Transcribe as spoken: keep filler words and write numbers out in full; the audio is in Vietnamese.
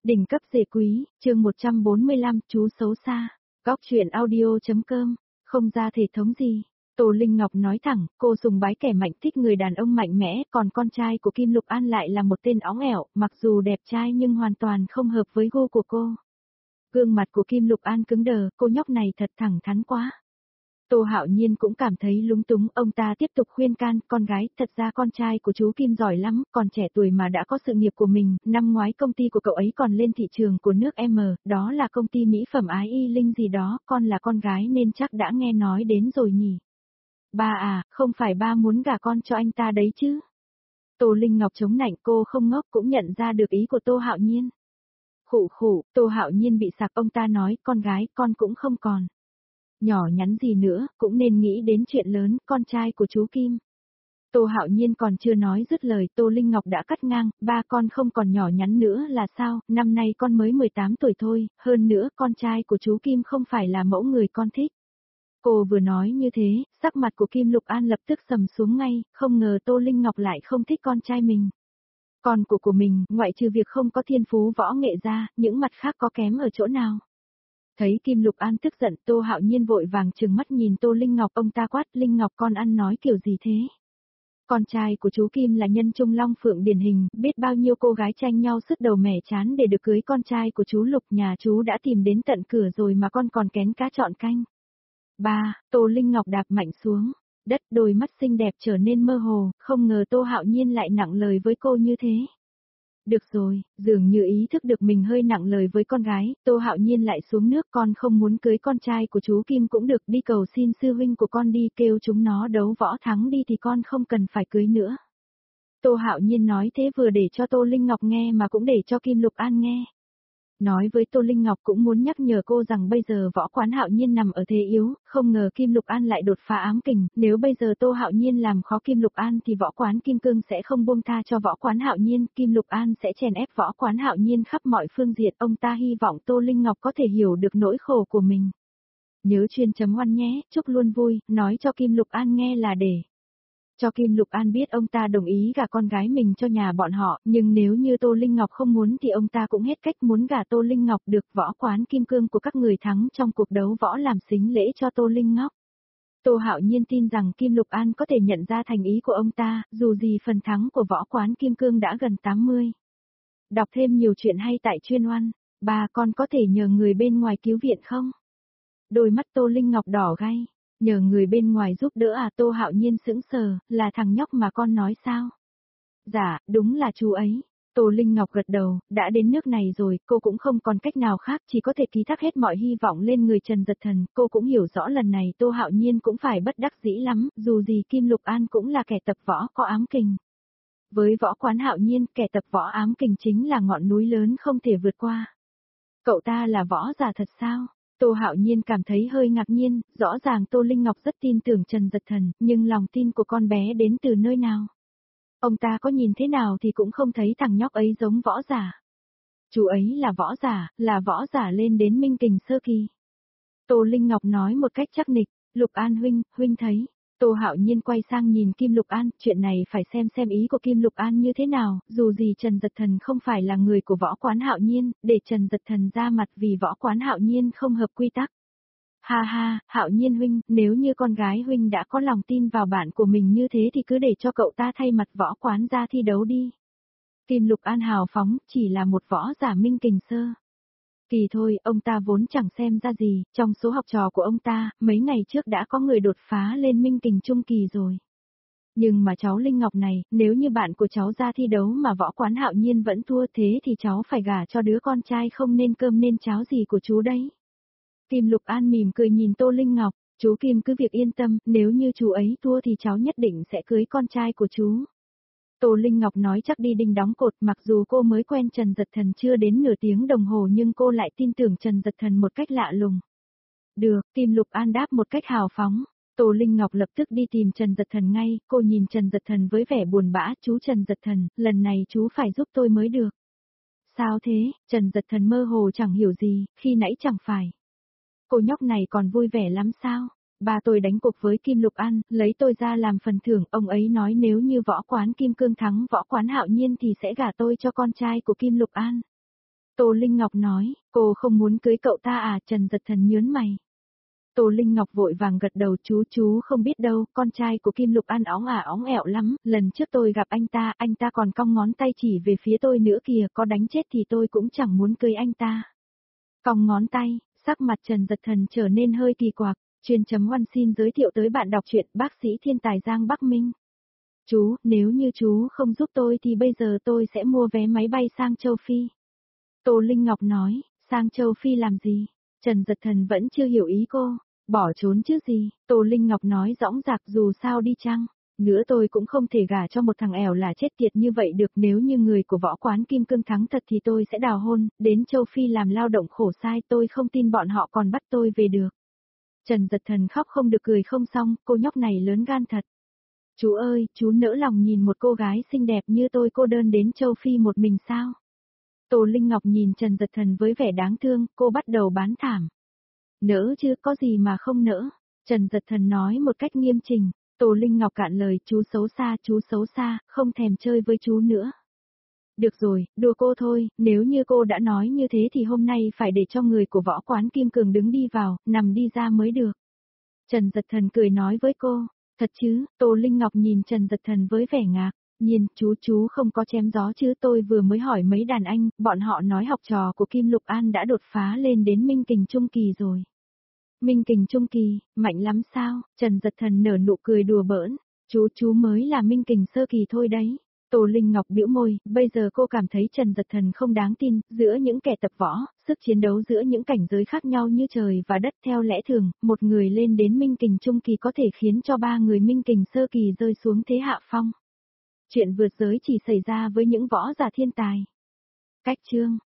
Đỉnh cấp rể quý, chương một trăm bốn mươi lăm, chú xấu xa. Góc truyện audio.com, không ra thể thống gì. Tô Linh Ngọc nói thẳng, cô sùng bái kẻ mạnh, thích người đàn ông mạnh mẽ, còn con trai của Kim Lục An lại là một tên óng ẻo, mặc dù đẹp trai nhưng hoàn toàn không hợp với gu của cô. Gương mặt của Kim Lục An cứng đờ, cô nhóc này thật thẳng thắn quá. Tô Hạo Nhiên cũng cảm thấy lúng túng, ông ta tiếp tục khuyên can, con gái, thật ra con trai của chú Kim giỏi lắm, còn trẻ tuổi mà đã có sự nghiệp của mình, năm ngoái công ty của cậu ấy còn lên thị trường của nước M, đó là công ty mỹ phẩm Ái Y Linh gì đó, con là con gái nên chắc đã nghe nói đến rồi nhỉ. Ba à, không phải ba muốn gả con cho anh ta đấy chứ. Tô Linh Ngọc chống nạnh, cô không ngốc cũng nhận ra được ý của Tô Hạo Nhiên. Khụ khụ, Tô Hạo Nhiên bị sặc, ông ta nói, con gái, con cũng không còn nhỏ nhắn gì nữa, cũng nên nghĩ đến chuyện lớn, con trai của chú Kim. Tô Hạo Nhiên còn chưa nói dứt lời, Tô Linh Ngọc đã cắt ngang, ba con không còn nhỏ nhắn nữa là sao, năm nay con mới mười tám tuổi thôi, hơn nữa con trai của chú Kim không phải là mẫu người con thích. Cô vừa nói như thế, sắc mặt của Kim Lục An lập tức sầm xuống ngay, không ngờ Tô Linh Ngọc lại không thích con trai mình. Con của của mình, ngoại trừ việc không có thiên phú võ nghệ ra, những mặt khác có kém ở chỗ nào? Thấy Kim Lục An tức giận, Tô Hạo Nhiên vội vàng trừng mắt nhìn Tô Linh Ngọc, ông ta quát, Linh Ngọc con ăn nói kiểu gì thế? Con trai của chú Kim là nhân trung long phượng điển hình, biết bao nhiêu cô gái tranh nhau sứt đầu mẻ chán để được cưới con trai của chú Lục, nhà chú đã tìm đến tận cửa rồi mà con còn kén cá chọn canh. Ba, Tô Linh Ngọc đạp mạnh xuống đất, đôi mắt xinh đẹp trở nên mơ hồ, không ngờ Tô Hạo Nhiên lại nặng lời với cô như thế. Được rồi, dường như ý thức được mình hơi nặng lời với con gái, Tô Hạo Nhiên lại xuống nước, con không muốn cưới con trai của chú Kim cũng được, đi cầu xin sư huynh của con đi, kêu chúng nó đấu võ thắng đi thì con không cần phải cưới nữa. Tô Hạo Nhiên nói thế vừa để cho Tô Linh Ngọc nghe mà cũng để cho Kim Lục An nghe. Nói với Tô Linh Ngọc cũng muốn nhắc nhở cô rằng bây giờ võ quán Hạo Nhiên nằm ở thế yếu, không ngờ Kim Lục An lại đột phá ám kình, nếu bây giờ Tô Hạo Nhiên làm khó Kim Lục An thì võ quán Kim Cương sẽ không buông tha cho võ quán Hạo Nhiên, Kim Lục An sẽ chèn ép võ quán Hạo Nhiên khắp mọi phương diện, ông ta hy vọng Tô Linh Ngọc có thể hiểu được nỗi khổ của mình. Nhớ chuyên chấm oan nhé, chúc luôn vui, nói cho Kim Lục An nghe là để cho Kim Lục An biết ông ta đồng ý gả con gái mình cho nhà bọn họ, nhưng nếu như Tô Linh Ngọc không muốn thì ông ta cũng hết cách, muốn gả Tô Linh Ngọc được võ quán Kim Cương của các người thắng trong cuộc đấu võ làm sính lễ cho Tô Linh Ngọc. Tô Hạo Nhiên tin rằng Kim Lục An có thể nhận ra thành ý của ông ta, dù gì phần thắng của võ quán Kim Cương đã gần tám mươi. Đọc thêm nhiều chuyện hay tại chuyên oan, bà con có thể nhờ người bên ngoài cứu viện không? Đôi mắt Tô Linh Ngọc đỏ gay. Nhờ người bên ngoài giúp đỡ à? Tô Hạo Nhiên sững sờ, là thằng nhóc mà con nói sao? Dạ, đúng là chú ấy. Tô Linh Ngọc gật đầu, đã đến nước này rồi, cô cũng không còn cách nào khác, chỉ có thể ký thác hết mọi hy vọng lên người Trần Dật Thần, cô cũng hiểu rõ lần này Tô Hạo Nhiên cũng phải bất đắc dĩ lắm, dù gì Kim Lục An cũng là kẻ tập võ có ám kình. Với võ quán Hạo Nhiên, kẻ tập võ ám kình chính là ngọn núi lớn không thể vượt qua. Cậu ta là võ giả thật sao? Tô Hạo Nhiên cảm thấy hơi ngạc nhiên, rõ ràng Tô Linh Ngọc rất tin tưởng Trần Dật Thần, nhưng lòng tin của con bé đến từ nơi nào? Ông ta có nhìn thế nào thì cũng không thấy thằng nhóc ấy giống võ giả. Chú ấy là võ giả, là võ giả lên đến minh kình sơ kỳ. Tô Linh Ngọc nói một cách chắc nịch, Lục An huynh, huynh thấy. Tô Hạo Nhiên quay sang nhìn Kim Lục An, chuyện này phải xem xem ý của Kim Lục An như thế nào, dù gì Trần Dật Thần không phải là người của võ quán Hạo Nhiên, để Trần Dật Thần ra mặt vì võ quán Hạo Nhiên không hợp quy tắc. Ha ha, Hạo Nhiên huynh, nếu như con gái huynh đã có lòng tin vào bạn của mình như thế thì cứ để cho cậu ta thay mặt võ quán ra thi đấu đi. Kim Lục An hào phóng, chỉ là một võ giả minh kình sơ kỳ thôi, ông ta vốn chẳng xem ra gì, trong số học trò của ông ta, mấy ngày trước đã có người đột phá lên minh kình trung kỳ rồi. Nhưng mà cháu Linh Ngọc này, nếu như bạn của cháu ra thi đấu mà võ quán Hạo Nhiên vẫn thua thế thì cháu phải gả cho đứa con trai không nên cơm nên cháo gì của chú đấy. Kim Lục An mỉm cười nhìn Tô Linh Ngọc, chú Kim cứ việc yên tâm, nếu như chú ấy thua thì cháu nhất định sẽ cưới con trai của chú. Tô Linh Ngọc nói chắc đi đinh đóng cột, mặc dù cô mới quen Trần Dật Thần chưa đến nửa tiếng đồng hồ nhưng cô lại tin tưởng Trần Dật Thần một cách lạ lùng. Được, Kim Lục An đáp một cách hào phóng. Tô Linh Ngọc lập tức đi tìm Trần Dật Thần ngay, cô nhìn Trần Dật Thần với vẻ buồn bã, chú Trần Dật Thần, lần này chú phải giúp tôi mới được. Sao thế? Trần Dật Thần mơ hồ chẳng hiểu gì, khi nãy chẳng phải. Cô nhóc này còn vui vẻ lắm sao? Ba tôi đánh cuộc với Kim Lục An, lấy tôi ra làm phần thưởng, ông ấy nói nếu như võ quán Kim Cương thắng võ quán Hạo Nhiên thì sẽ gả tôi cho con trai của Kim Lục An. Tô Linh Ngọc nói, cô không muốn cưới cậu ta à? Trần Giật Thần nhớn mày. Tô Linh Ngọc vội vàng gật đầu, chú chú không biết đâu, con trai của Kim Lục An óng ả óng ẹo lắm, lần trước tôi gặp anh ta, anh ta còn cong ngón tay chỉ về phía tôi nữa kìa, có đánh chết thì tôi cũng chẳng muốn cưới anh ta. Cong ngón tay, sắc mặt Trần Giật Thần trở nên hơi kỳ quặc, chuyên chấm oan xin giới thiệu tới bạn đọc truyện bác sĩ thiên tài Giang Bắc Minh. Chú, nếu như chú không giúp tôi thì bây giờ tôi sẽ mua vé máy bay sang châu Phi. Tô Linh Ngọc nói, sang châu Phi làm gì? Trần Giật Thần vẫn chưa hiểu ý cô. Bỏ trốn chứ gì, Tô Linh Ngọc nói dõng dạc, dù sao đi chăng nữa tôi cũng không thể gả cho một thằng ẻo là chết tiệt như vậy được, nếu như người của võ quán Kim Cương thắng thật thì tôi sẽ đào hôn, đến châu Phi làm lao động khổ sai, tôi không tin bọn họ còn bắt tôi về được. Trần Giật Thần khóc không được cười không xong, cô nhóc này lớn gan thật. Chú ơi, chú nỡ lòng nhìn một cô gái xinh đẹp như tôi cô đơn đến châu Phi một mình sao? Tô Linh Ngọc nhìn Trần Giật Thần với vẻ đáng thương, cô bắt đầu bán thảm. Nỡ chứ, có gì mà không nỡ. Trần Giật Thần nói một cách nghiêm chỉnh. Tô Linh Ngọc cạn lời, chú xấu xa, chú xấu xa, không thèm chơi với chú nữa. Được rồi, đùa cô thôi, nếu như cô đã nói như thế thì hôm nay phải để cho người của võ quán Kim Cường đứng đi vào, nằm đi ra mới được. Trần Giật Thần cười nói với cô, thật chứ? Tô Linh Ngọc nhìn Trần Giật Thần với vẻ ngạc. Nhìn, chú chú không có chém gió chứ, tôi vừa mới hỏi mấy đàn anh, bọn họ nói học trò của Kim Lục An đã đột phá lên đến Minh Kình Trung Kỳ rồi. Minh Kình Trung Kỳ, mạnh lắm sao? Trần Giật Thần nở nụ cười đùa bỡn, chú chú mới là Minh Kình Sơ Kỳ thôi đấy. Tô Linh Ngọc bĩu môi, bây giờ cô cảm thấy Trần Giật Thần không đáng tin, giữa những kẻ tập võ, sức chiến đấu giữa những cảnh giới khác nhau như trời và đất theo lẽ thường, một người lên đến Minh Kình Trung Kỳ có thể khiến cho ba người Minh Kình Sơ Kỳ rơi xuống thế hạ phong. Chuyện vượt giới chỉ xảy ra với những võ giả thiên tài. Cách chương